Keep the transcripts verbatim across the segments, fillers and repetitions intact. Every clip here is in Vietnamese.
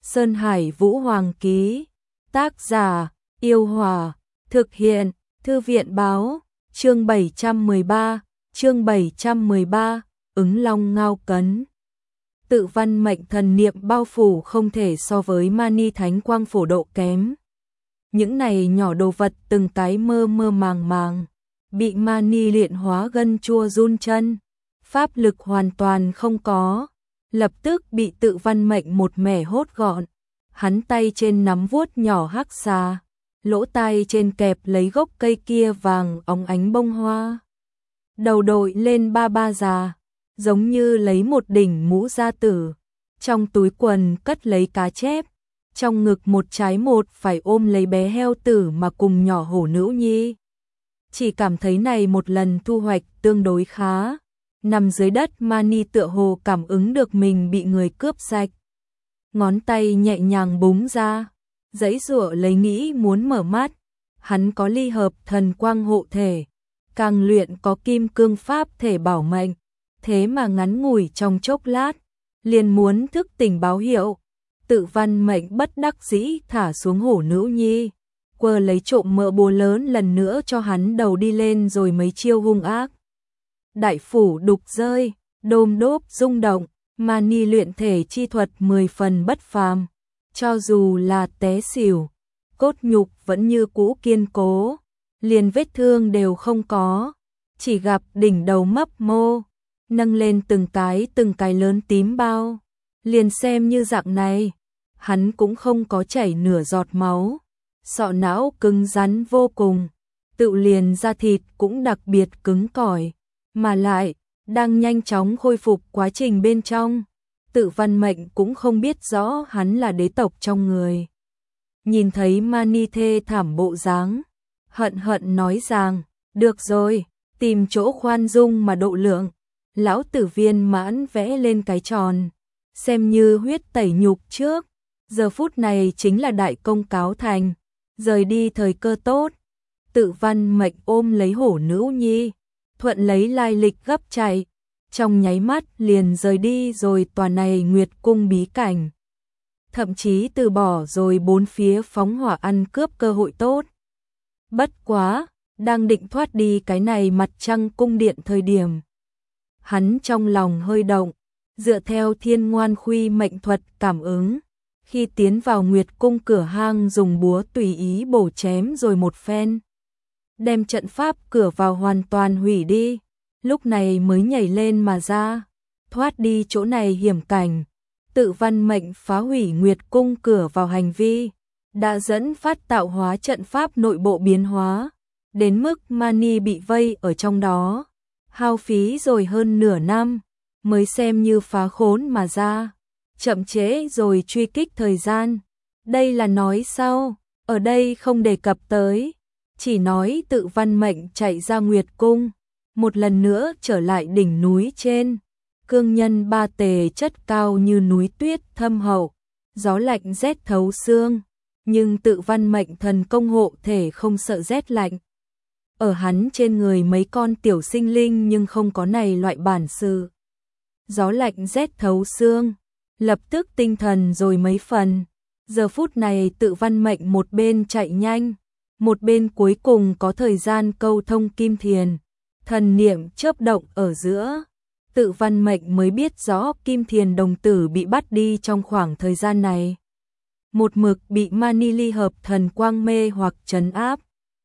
Sơn Hải Vũ Hoàng ký. Tác giả: Yêu Hòa. Thực hiện: Thư viện báo. Chương bảy trăm mười ba. Chương bảy trăm mười ba. Ứng Long Ngao Cấn. Tự văn mệnh thần niệm bao phủ không thể so với mani thánh quang phổ độ kém. Những này nhỏ đồ vật từng cái mơ mơ màng màng, bị mani luyện hóa gân chua run chân, pháp lực hoàn toàn không có, lập tức bị tự văn mệnh một mẻ hốt gọn. Hắn tay trên nắm vuốt nhỏ hắc xà, lỗ tai trên kẹp lấy gốc cây kia vàng óng ánh bông hoa. Đầu đội lên ba ba già, giống như lấy một đỉnh mũ gia tử, trong túi quần cất lấy cá chép, trong ngực một trái một phải ôm lấy bé heo tử mà cùng nhỏ hổ nữ nhi. Chỉ cảm thấy này một lần thu hoạch tương đối khá, nằm dưới đất mani tựa hồ cảm ứng được mình bị người cướp sạch. Ngón tay nhẹ nhàng búng ra, giãy giụa lấy nghĩ muốn mở mắt, hắn có ly hợp thần quang hộ thể, càng luyện có kim cương pháp thể bảo mệnh, thế mà ngắn ngủi trong chốc lát, liền muốn thức tỉnh báo hiệu. Tự văn mệnh bất đắc dĩ thả xuống hổ nữ nhi, quơ lấy trộm mỡ búa lớn lần nữa cho hắn đầu đi lên rồi mấy chiêu hung ác. Đại phủ đục rơi, đôm đốp rung động, mani luyện thể chi thuật mười phần bất phàm, cho dù là té xỉu, cốt nhục vẫn như cũ kiên cố, liền vết thương đều không có, chỉ gặp đỉnh đầu mấp mô, nâng lên từng cái từng cái lớn tím bao. Liền xem như dạng này, hắn cũng không có chảy nửa giọt máu, sọ não cứng rắn vô cùng, tự liền da thịt cũng đặc biệt cứng cỏi, mà lại đang nhanh chóng khôi phục quá trình bên trong. Tự văn mệnh cũng không biết rõ hắn là đế tộc trong người. Nhìn thấy mani thê thảm bộ dáng, hận hận nói rằng, được rồi, tìm chỗ khoan dung mà độ lượng. Lão tử viên mãn vẽ lên cái tròn, xem như huyết tẩy nhục trước, giờ phút này chính là đại công cáo thành, rời đi thời cơ tốt. Tự văn mệnh ôm lấy hổ nữ nhi, thuận lấy lai lịch gấp chạy, trong nháy mắt liền rời đi rồi tòa này Nguyệt cung bí cảnh. Thậm chí từ bỏ rồi bốn phía phóng hỏa ăn cướp cơ hội tốt. Bất quá, đang định thoát đi cái này mặt trăng cung điện thời điểm. Hắn trong lòng hơi động, dựa theo thiên ngoan khuy mệnh thuật cảm ứng, khi tiến vào Nguyệt cung cửa hang dùng búa tùy ý bổ chém rồi một phen, đem trận pháp cửa vào hoàn toàn hủy đi, lúc này mới nhảy lên mà ra, thoát đi chỗ này hiểm cảnh. Tự văn mệnh phá hủy Nguyệt cung cửa vào hành vi, đã dẫn phát tạo hóa trận pháp nội bộ biến hóa, đến mức mani bị vây ở trong đó. Hao phí rồi hơn nửa năm, mới xem như phá khốn mà ra, chậm trễ rồi truy kích thời gian. Đây là nói sau, ở đây không đề cập tới, chỉ nói tự văn mệnh chạy ra Nguyệt cung, một lần nữa trở lại đỉnh núi trên. Cương nhân ba tề chất cao như núi tuyết thâm hậu, gió lạnh rét thấu xương, nhưng tự văn mệnh thần công hộ thể không sợ rét lạnh. Ở hắn trên người mấy con tiểu sinh linh nhưng không có này loại bản sự. Gió lạnh rét thấu xương, lập tức tinh thần rồi mấy phần. Giờ phút này tự văn mệnh một bên chạy nhanh, một bên cuối cùng có thời gian câu thông kim thiền. Thần niệm chớp động ở giữa, tự văn mệnh mới biết rõ kim thiền đồng tử bị bắt đi trong khoảng thời gian này. Một mực bị mani ly hợp thần quang mê hoặc trấn áp.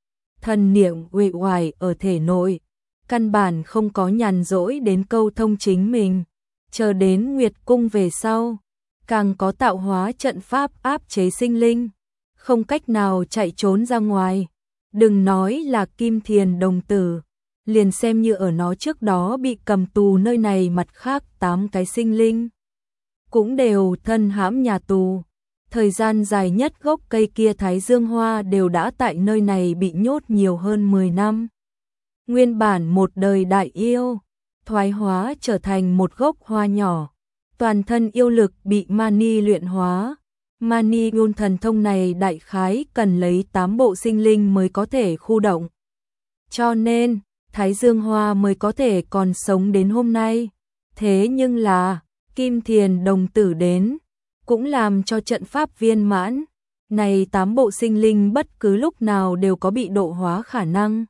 Thần niệm uể oải ở thể nội, căn bản không có nhàn rỗi đến câu thông chính mình, chờ đến Nguyệt cung về sau, càng có tạo hóa trận pháp áp chế sinh linh, không cách nào chạy trốn ra ngoài. Đừng nói là kim thiền đồng tử, liền xem như ở nó trước đó bị cầm tù nơi này mặt khác tám cái sinh linh, cũng đều thân hãm nhà tù. Thời gian dài nhất gốc cây kia Thái Dương Hoa đều đã tại nơi này bị nhốt nhiều hơn mười năm. Nguyên bản một đời đại yêu, thoái hóa trở thành một gốc hoa nhỏ, toàn thân yêu lực bị mani luyện hóa. Mani Yun thần thông này đại khái cần lấy tám bộ sinh linh mới có thể khu động. Cho nên, Thái Dương Hoa mới có thể còn sống đến hôm nay. Thế nhưng là, kim thiền đồng tử đến, cũng làm cho trận pháp viên mãn. Này tám bộ sinh linh bất cứ lúc nào đều có bị độ hóa khả năng.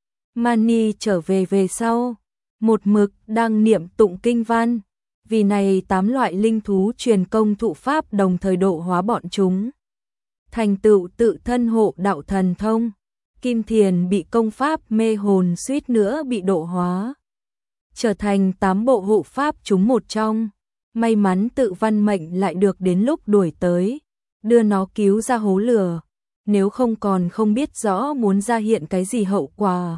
Mani trở về về sau, một mực đang niệm tụng kinh văn, vì này tám loại linh thú truyền công thụ pháp đồng thời độ hóa bọn chúng. Thành tựu tự thân hộ đạo thần thông, Kim Thiền bị công pháp mê hồn suýt nữa bị độ hóa. Trở thành tám bộ hộ pháp chúng một trong, may mắn tự văn mệnh lại được đến lúc đuổi tới, đưa nó cứu ra hố lửa, nếu không còn không biết rõ muốn ra hiện cái gì hậu quả.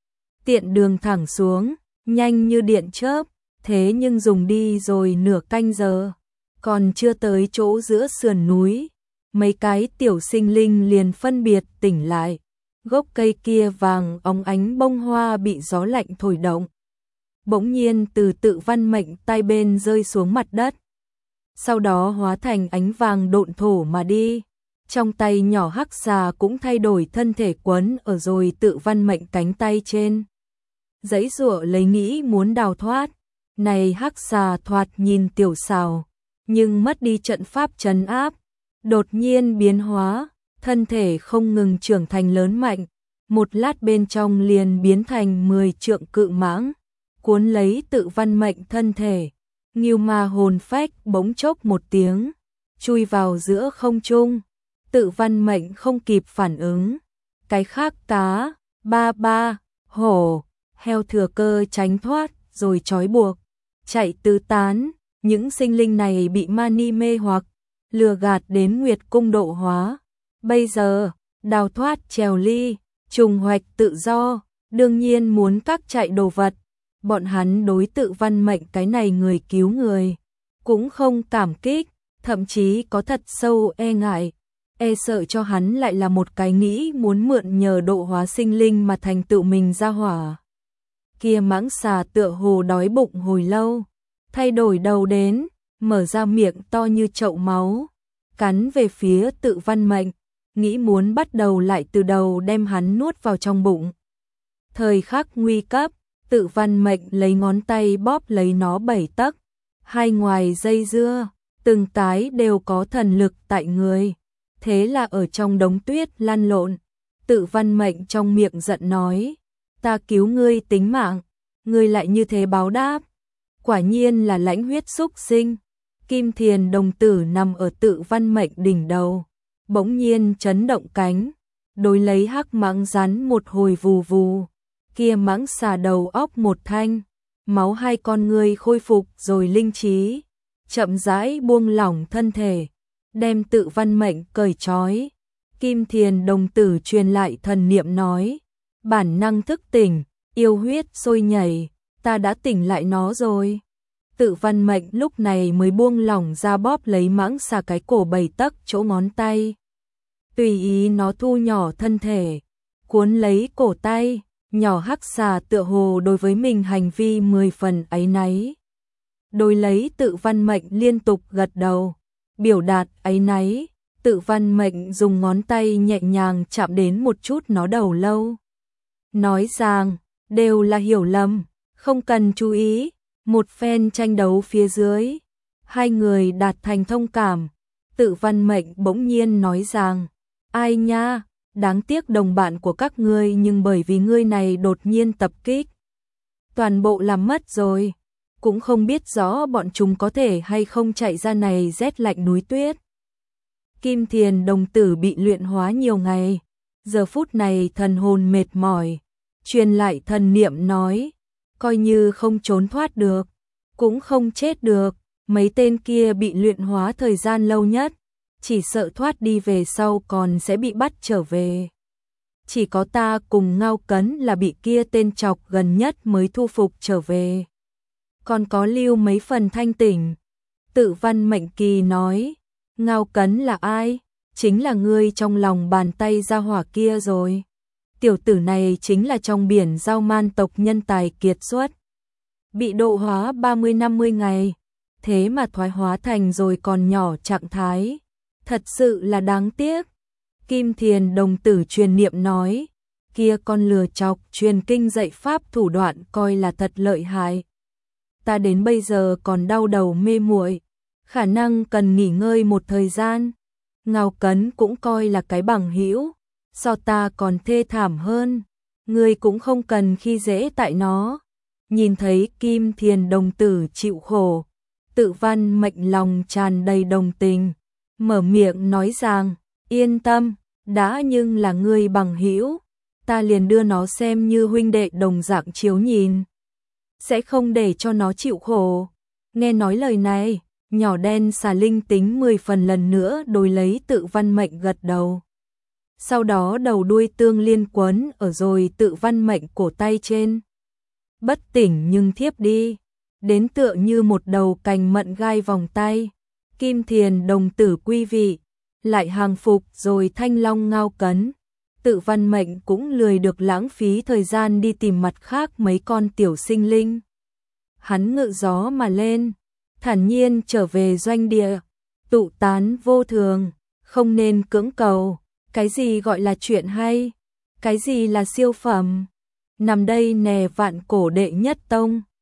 Tiện đường thẳng xuống, nhanh như điện chớp, thế nhưng dùng đi rồi nửa canh giờ, còn chưa tới chỗ giữa sườn núi, mấy cái tiểu sinh linh liền phân biệt tỉnh lại. Gốc cây kia vàng óng ánh bông hoa bị gió lạnh thổi động, bỗng nhiên từ tự văn mệnh tay bên rơi xuống mặt đất, sau đó hóa thành ánh vàng độn thổ mà đi. Trong tay nhỏ hắc xà cũng thay đổi thân thể quấn ở rồi tự văn mệnh cánh tay trên, giãy giụa lấy nghĩ muốn đào thoát. Này hắc xà thoạt nhìn tiểu xào, nhưng mất đi trận pháp trấn áp, đột nhiên biến hóa, thân thể không ngừng trưởng thành lớn mạnh, một lát bên trong liền biến thành mười trượng cự mãng, cuốn lấy tự văn mệnh thân thể. Ngưu ma hồn phách bỗng chốc một tiếng, chui vào giữa không trung, tự văn mệnh không kịp phản ứng. Cái khác cá, ba ba, hổ, heo thừa cơ tránh thoát rồi trói buộc, chạy tứ tán. Những sinh linh này bị Mani mê hoặc, lừa gạt đến Nguyệt Cung độ hóa. Bây giờ, đào thoát trèo ly, trùng hoạch tự do, đương nhiên muốn các chạy đồ vật. Bọn hắn đối tự văn mệnh cái này người cứu người, cũng không cảm kích, thậm chí có thật sâu e ngại, e sợ cho hắn lại là một cái nghĩ muốn mượn nhờ độ hóa sinh linh mà thành tựu mình ra hỏa. Kia mãng xà tựa hồ đói bụng hồi lâu, thay đổi đầu đến, mở ra miệng to như chậu máu, cắn về phía tự văn mệnh, nghĩ muốn bắt đầu lại từ đầu đem hắn nuốt vào trong bụng. Thời khắc nguy cấp, tự văn mệnh lấy ngón tay bóp lấy nó bảy tấc, hai ngoài dây dưa, từng cái đều có thần lực tại người. Thế là ở trong đống tuyết lăn lộn, tự văn mệnh trong miệng giận nói, ta cứu ngươi tính mạng, ngươi lại như thế báo đáp, quả nhiên là lãnh huyết xúc sinh. Kim Thiền đồng tử nằm ở tự văn mệnh đỉnh đầu, bỗng nhiên chấn động cánh, đối lấy hắc mãng rắn một hồi vù vù. Kia mãng xà đầu óc một thanh, máu hai con ngươi khôi phục rồi linh trí, chậm rãi buông lỏng thân thể, đem tự văn mệnh cởi trói. Kim Thiền đồng tử truyền lại thần niệm nói, bản năng thức tỉnh, yêu huyết sôi nhảy, ta đã tỉnh lại nó rồi. Tự văn mệnh lúc này mới buông lỏng ra bóp lấy mãng xà cái cổ bảy tấc chỗ ngón tay, tùy ý nó thu nhỏ thân thể, cuốn lấy cổ tay. Nhỏ hắc xà tựa hồ đối với mình hành vi mười phần áy náy. Đối lấy tự văn mệnh liên tục gật đầu, biểu đạt áy náy. Tự văn mệnh dùng ngón tay nhẹ nhàng chạm đến một chút nó đầu lâu, nói rằng, đều là hiểu lầm, không cần chú ý. Một phen tranh đấu phía dưới, hai người đạt thành thông cảm. Tự văn mệnh bỗng nhiên nói rằng, ai nha, đáng tiếc đồng bạn của các ngươi nhưng bởi vì ngươi này đột nhiên tập kích, toàn bộ làm mất rồi, cũng không biết rõ bọn chúng có thể hay không chạy ra này rét lạnh núi tuyết. Kim Thiền đồng tử bị luyện hóa nhiều ngày, giờ phút này thần hồn mệt mỏi, truyền lại thần niệm nói, coi như không trốn thoát được, cũng không chết được, mấy tên kia bị luyện hóa thời gian lâu nhất, chỉ sợ thoát đi về sau còn sẽ bị bắt trở về. Chỉ có ta cùng Ngao Cấn là bị kia tên chọc gần nhất mới thu phục trở về. Còn có lưu mấy phần thanh tỉnh. Tự văn mệnh kỳ nói, Ngao Cấn là ai? Chính là ngươi trong lòng bàn tay ra hỏa kia rồi. Tiểu tử này chính là trong biển giao man tộc nhân tài kiệt xuất. Bị độ hóa ba mươi năm mươi ngày, thế mà thoái hóa thành rồi còn nhỏ trạng thái. Thật sự là đáng tiếc. Kim Thiền đồng tử truyền niệm nói, kia con lừa chọc truyền kinh dạy pháp thủ đoạn coi là thật lợi hại. Ta đến bây giờ còn đau đầu mê muội, khả năng cần nghỉ ngơi một thời gian. Ngao Cấn cũng coi là cái bằng hữu, so ta còn thê thảm hơn, ngươi cũng không cần khi dễ tại nó. Nhìn thấy Kim Thiền đồng tử chịu khổ, Tự Văn Mệnh lòng tràn đầy đồng tình, mở miệng nói rằng, yên tâm, đã nhưng là ngươi bằng hữu, ta liền đưa nó xem như huynh đệ đồng dạng chiếu nhìn, sẽ không để cho nó chịu khổ. Nghe nói lời này, nhỏ đen xà linh tính mười phần lần nữa đối lấy Tự Văn Mệnh gật đầu. Sau đó đầu đuôi tương liên quấn ở rồi Tự Văn Mệnh cổ tay trên. Bất tỉnh nhưng thiếp đi, đến tựa như một đầu cành mận gai vòng tay. Kim Thiền đồng tử quý vị, lại hàng phục rồi Thanh Long Ngao Cấn. Tự Văn Mệnh cũng lười được lãng phí thời gian đi tìm mặt khác mấy con tiểu sinh linh. Hắn ngự gió mà lên, thản nhiên trở về doanh địa, tụ tán vô thường, không nên cưỡng cầu. Cái gì gọi là chuyện hay? Cái gì là siêu phẩm? Nằm đây nè vạn cổ đệ nhất tông.